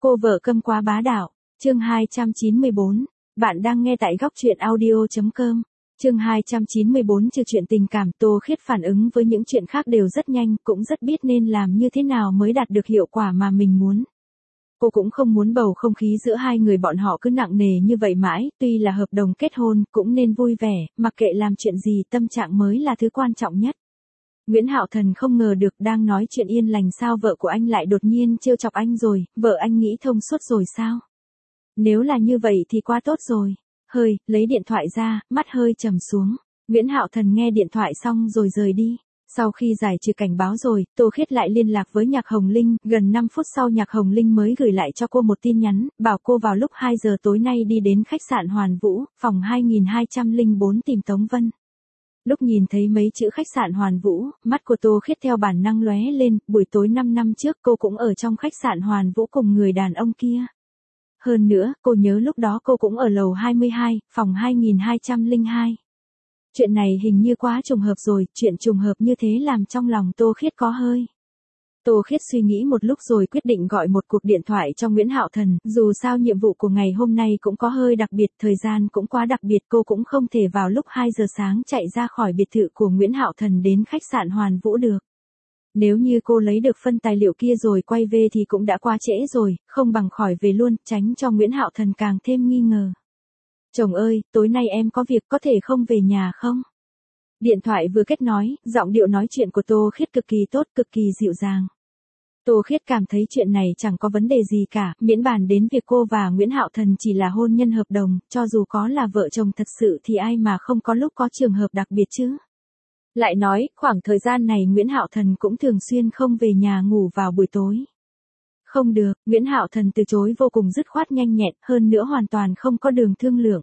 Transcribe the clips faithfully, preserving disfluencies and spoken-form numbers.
Cô vợ câm quá bá đạo, chương hai trăm chín mươi bốn. Bạn đang nghe tại góc truyện audio.com. Chương hai trăm chín mươi bốn trừ chuyện tình cảm, Tô Khiết phản ứng với những chuyện khác đều rất nhanh, cũng rất biết nên làm như thế nào mới đạt được hiệu quả mà mình muốn. Cô cũng không muốn bầu không khí giữa hai người bọn họ cứ nặng nề như vậy mãi, tuy là hợp đồng kết hôn, cũng nên vui vẻ, mặc kệ làm chuyện gì tâm trạng mới là thứ quan trọng nhất. Nguyễn Hạo Thần không ngờ được đang nói chuyện yên lành sao vợ của anh lại đột nhiên trêu chọc anh rồi, vợ anh nghĩ thông suốt rồi sao? Nếu là như vậy thì quá tốt rồi. Hơi, lấy điện thoại ra, mắt hơi trầm xuống. Nguyễn Hạo Thần nghe điện thoại xong rồi rời đi. Sau khi giải trừ cảnh báo rồi, Tô Khiết lại liên lạc với Nhạc Hồng Linh, gần năm phút sau Nhạc Hồng Linh mới gửi lại cho cô một tin nhắn, bảo cô vào lúc hai giờ tối nay đi đến khách sạn Hoàn Vũ, phòng hai nghìn hai trăm lẻ bốn tìm Tống Vân. Lúc nhìn thấy mấy chữ khách sạn Hoàn Vũ, mắt của Tô Khiết theo bản năng lóe lên, buổi tối năm năm trước cô cũng ở trong khách sạn Hoàn Vũ cùng người đàn ông kia. Hơn nữa, cô nhớ lúc đó cô cũng ở lầu hai mươi hai, phòng hai nghìn hai trăm lẻ hai. Chuyện này hình như quá trùng hợp rồi, chuyện trùng hợp như thế làm trong lòng Tô Khiết có hơi. Tô Khiết suy nghĩ một lúc rồi quyết định gọi một cuộc điện thoại cho Nguyễn Hạo Thần, dù sao nhiệm vụ của ngày hôm nay cũng có hơi đặc biệt, thời gian cũng quá đặc biệt, cô cũng không thể vào lúc hai giờ sáng chạy ra khỏi biệt thự của Nguyễn Hạo Thần đến khách sạn Hoàn Vũ được. Nếu như cô lấy được phân tài liệu kia rồi quay về thì cũng đã quá trễ rồi, không bằng khỏi về luôn, tránh cho Nguyễn Hạo Thần càng thêm nghi ngờ. Chồng ơi, tối nay em có việc có thể không về nhà không? Điện thoại vừa kết nối, giọng điệu nói chuyện của Tô Khiết cực kỳ tốt, cực kỳ dịu dàng. Tô Khiết cảm thấy chuyện này chẳng có vấn đề gì cả, miễn bàn đến việc cô và Nguyễn Hạo Thần chỉ là hôn nhân hợp đồng, cho dù có là vợ chồng thật sự thì ai mà không có lúc có trường hợp đặc biệt chứ. Lại nói, khoảng thời gian này Nguyễn Hạo Thần cũng thường xuyên không về nhà ngủ vào buổi tối. Không được, Nguyễn Hạo Thần từ chối vô cùng dứt khoát nhanh nhẹn, hơn nữa hoàn toàn không có đường thương lượng.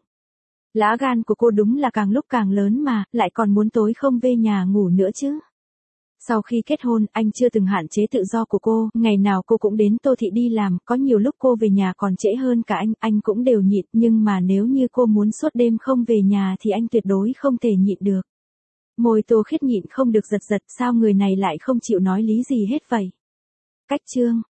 Lá gan của cô đúng là càng lúc càng lớn mà, lại còn muốn tối không về nhà ngủ nữa chứ. Sau khi kết hôn, anh chưa từng hạn chế tự do của cô, ngày nào cô cũng đến Tô Thị đi làm, có nhiều lúc cô về nhà còn trễ hơn cả anh, anh cũng đều nhịn, nhưng mà nếu như cô muốn suốt đêm không về nhà thì anh tuyệt đối không thể nhịn được. Môi Tô Khiết nhịn không được giật giật, sao người này lại không chịu nói lý gì hết vậy? Cách chương,